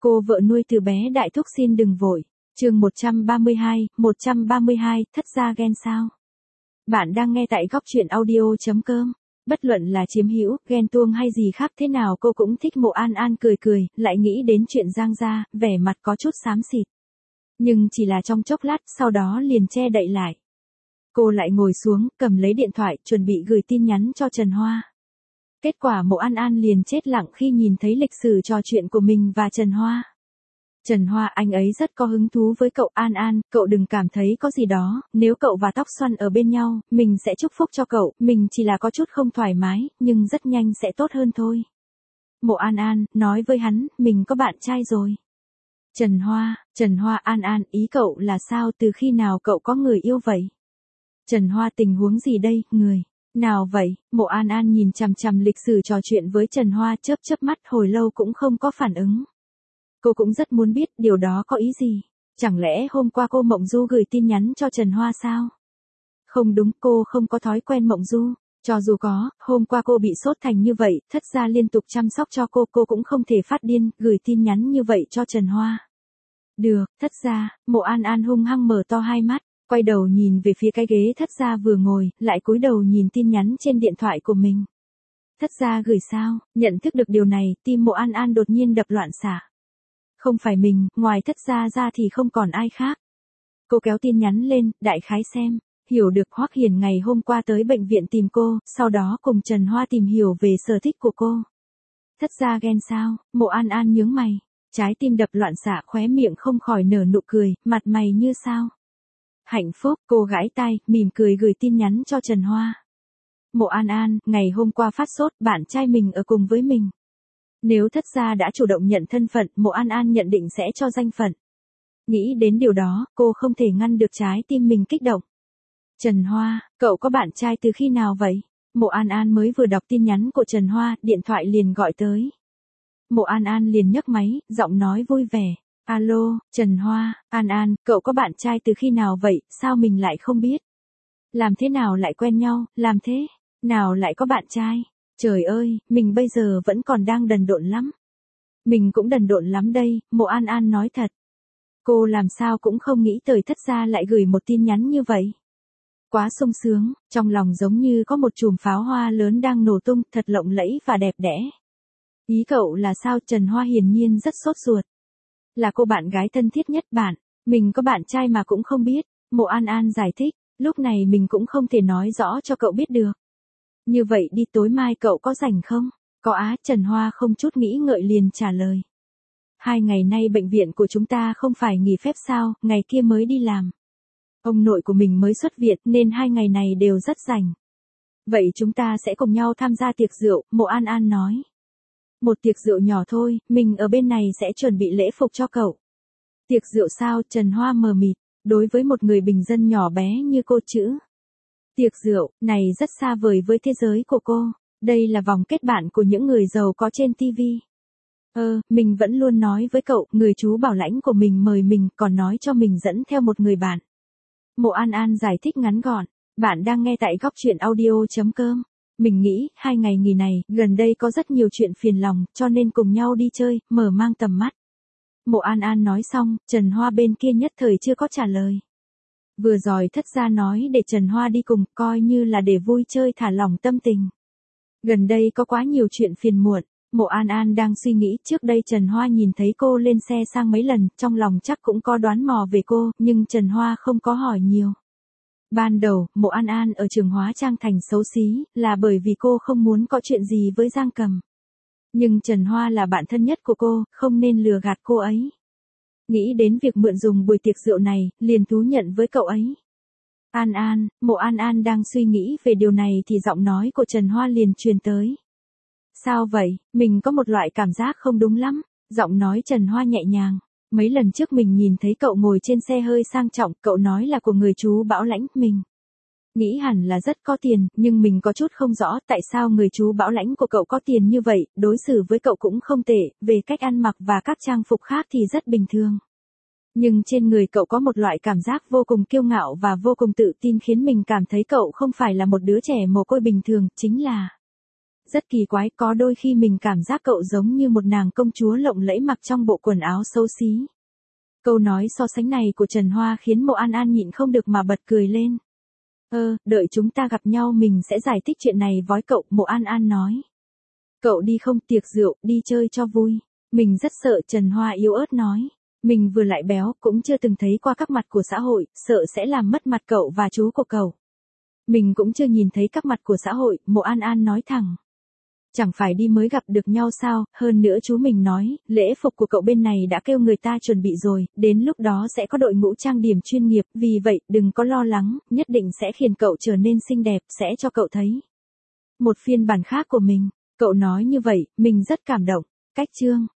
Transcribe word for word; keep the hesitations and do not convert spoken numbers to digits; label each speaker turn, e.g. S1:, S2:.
S1: Cô vợ nuôi từ bé đại thúc xin đừng vội. Chương một trăm ba mươi hai, một trăm ba mươi hai, thất gia ghen sao? Bạn đang nghe tại góc truyện audio chấm com. Bất luận là chiếm hữu, ghen tuông hay gì khác thế nào cô cũng thích Mộ An An cười cười, lại nghĩ đến chuyện Giang gia, vẻ mặt có chút xám xịt. Nhưng chỉ là trong chốc lát, sau đó liền che đậy lại. Cô lại ngồi xuống, cầm lấy điện thoại, chuẩn bị gửi tin nhắn cho Trần Hoa. Kết quả Mộ An An liền chết lặng khi nhìn thấy lịch sử trò chuyện của mình và Trần Hoa. Trần Hoa, anh ấy rất có hứng thú với cậu. An An, cậu đừng cảm thấy có gì đó, nếu cậu và Tóc Xoăn ở bên nhau, mình sẽ chúc phúc cho cậu, mình chỉ là có chút không thoải mái, nhưng rất nhanh sẽ tốt hơn thôi. Mộ An An, nói với hắn, mình có bạn trai rồi. Trần Hoa, Trần Hoa, An An, ý cậu là sao, từ khi nào cậu có người yêu vậy? Trần Hoa, tình huống gì đây, người nào vậy? Mộ An An nhìn chằm chằm lịch sử trò chuyện với Trần Hoa, chớp chớp mắt hồi lâu cũng không có phản ứng. Cô cũng rất muốn biết điều đó có ý gì. Chẳng lẽ hôm qua cô Mộng Du gửi tin nhắn cho Trần Hoa sao? Không đúng, cô không có thói quen Mộng Du. Cho dù có, hôm qua cô bị sốt thành như vậy, thất gia liên tục chăm sóc cho cô, cô cũng không thể phát điên, gửi tin nhắn như vậy cho Trần Hoa. Được, thất gia. Mộ An An hung hăng mở to hai mắt, quay đầu nhìn về phía cái ghế thất gia vừa ngồi, lại cúi đầu nhìn tin nhắn trên điện thoại của mình. Thất gia gửi sao? Nhận thức được điều này, tim Mộ An An đột nhiên đập loạn xạ. Không phải mình, ngoài thất gia ra thì không còn ai khác. Cô kéo tin nhắn lên, đại khái xem, hiểu được Hoắc Hiền ngày hôm qua tới bệnh viện tìm cô, sau đó cùng Trần Hoa tìm hiểu về sở thích của cô. Thất gia ghen sao? Mộ An An nhướng mày, trái tim đập loạn xạ, khóe miệng không khỏi nở nụ cười, mặt mày như sao? Hạnh phúc, cô gãi tai, mỉm cười gửi tin nhắn cho Trần Hoa. Mộ An An, ngày hôm qua phát sốt, bạn trai mình ở cùng với mình. Nếu thất gia đã chủ động nhận thân phận, Mộ An An nhận định sẽ cho danh phận. Nghĩ đến điều đó, cô không thể ngăn được trái tim mình kích động. Trần Hoa, cậu có bạn trai từ khi nào vậy? Mộ An An mới vừa đọc tin nhắn của Trần Hoa, điện thoại liền gọi tới. Mộ An An liền nhấc máy, giọng nói vui vẻ. Alo, Trần Hoa, An An, cậu có bạn trai từ khi nào vậy, sao mình lại không biết? Làm thế nào lại quen nhau, làm thế nào lại có bạn trai? Trời ơi, mình bây giờ vẫn còn đang đần độn lắm. Mình cũng đần độn lắm đây, Mộ An An nói thật. Cô làm sao cũng không nghĩ tới thất gia lại gửi một tin nhắn như vậy. Quá sung sướng, trong lòng giống như có một chùm pháo hoa lớn đang nổ tung, thật lộng lẫy và đẹp đẽ. Ý cậu là sao? Trần Hoa hiển nhiên rất sốt ruột. Là cô bạn gái thân thiết nhất bạn, mình có bạn trai mà cũng không biết. Mộ An An giải thích, lúc này mình cũng không thể nói rõ cho cậu biết được. Như vậy đi, tối mai cậu có rảnh không? Có á, Trần Hoa không chút nghĩ ngợi liền trả lời. Hai ngày nay bệnh viện của chúng ta không phải nghỉ phép sao, ngày kia mới đi làm. Ông nội của mình mới xuất viện nên hai ngày này đều rất rảnh. Vậy chúng ta sẽ cùng nhau tham gia tiệc rượu, Mộ An An nói. Một tiệc rượu nhỏ thôi, mình ở bên này sẽ chuẩn bị lễ phục cho cậu. Tiệc rượu sao? Trần Hoa mờ mịt, đối với một người bình dân nhỏ bé như cô chữ. Tiệc rượu, này rất xa vời với thế giới của cô, đây là vòng kết bạn của những người giàu có trên ti vi. Ơ, mình vẫn luôn nói với cậu, người chú bảo lãnh của mình mời mình, còn nói cho mình dẫn theo một người bạn. Mộ An An giải thích ngắn gọn, bạn đang nghe tại góc truyện audio chấm com. Mình nghĩ, hai ngày nghỉ này, gần đây có rất nhiều chuyện phiền lòng, cho nên cùng nhau đi chơi, mở mang tầm mắt. Mộ An An nói xong, Trần Hoa bên kia nhất thời chưa có trả lời. Vừa rồi thất gia nói để Trần Hoa đi cùng, coi như là để vui chơi thả lỏng tâm tình. Gần đây có quá nhiều chuyện phiền muộn, Mộ An An đang suy nghĩ, trước đây Trần Hoa nhìn thấy cô lên xe sang mấy lần, trong lòng chắc cũng có đoán mò về cô, nhưng Trần Hoa không có hỏi nhiều. Ban đầu, Mộ An An ở trường hóa trang thành xấu xí, là bởi vì cô không muốn có chuyện gì với Giang Cầm. Nhưng Trần Hoa là bạn thân nhất của cô, không nên lừa gạt cô ấy. Nghĩ đến việc mượn dùng buổi tiệc rượu này, liền thú nhận với cậu ấy. An An, Mộ An An đang suy nghĩ về điều này thì giọng nói của Trần Hoa liền truyền tới. Sao vậy, mình có một loại cảm giác không đúng lắm, giọng nói Trần Hoa nhẹ nhàng. Mấy lần trước mình nhìn thấy cậu ngồi trên xe hơi sang trọng, cậu nói là của người chú bảo lãnh mình. Nghĩ hẳn là rất có tiền, nhưng mình có chút không rõ tại sao người chú bảo lãnh của cậu có tiền như vậy, đối xử với cậu cũng không tệ, về cách ăn mặc và các trang phục khác thì rất bình thường. Nhưng trên người cậu có một loại cảm giác vô cùng kiêu ngạo và vô cùng tự tin khiến mình cảm thấy cậu không phải là một đứa trẻ mồ côi bình thường, chính là Rất kỳ quái, có đôi khi mình cảm giác cậu giống như một nàng công chúa lộng lẫy mặc trong bộ quần áo xấu xí. Câu nói so sánh này của Trần Hoa khiến Mộ An An nhịn không được mà bật cười lên. Ơ, đợi chúng ta gặp nhau mình sẽ giải thích chuyện này với cậu, Mộ An An nói. Cậu đi không, tiệc rượu, đi chơi cho vui. Mình rất sợ, Trần Hoa yếu ớt nói. Mình vừa lại béo, cũng chưa từng thấy qua các mặt của xã hội, sợ sẽ làm mất mặt cậu và chú của cậu. Mình cũng chưa nhìn thấy các mặt của xã hội, Mộ An An nói thẳng. Chẳng phải đi mới gặp được nhau sao, hơn nữa chú mình nói, lễ phục của cậu bên này đã kêu người ta chuẩn bị rồi, đến lúc đó sẽ có đội ngũ trang điểm chuyên nghiệp, vì vậy, đừng có lo lắng, nhất định sẽ khiến cậu trở nên xinh đẹp, sẽ cho cậu thấy một phiên bản khác của mình. Cậu nói như vậy, mình rất cảm động. Cách chương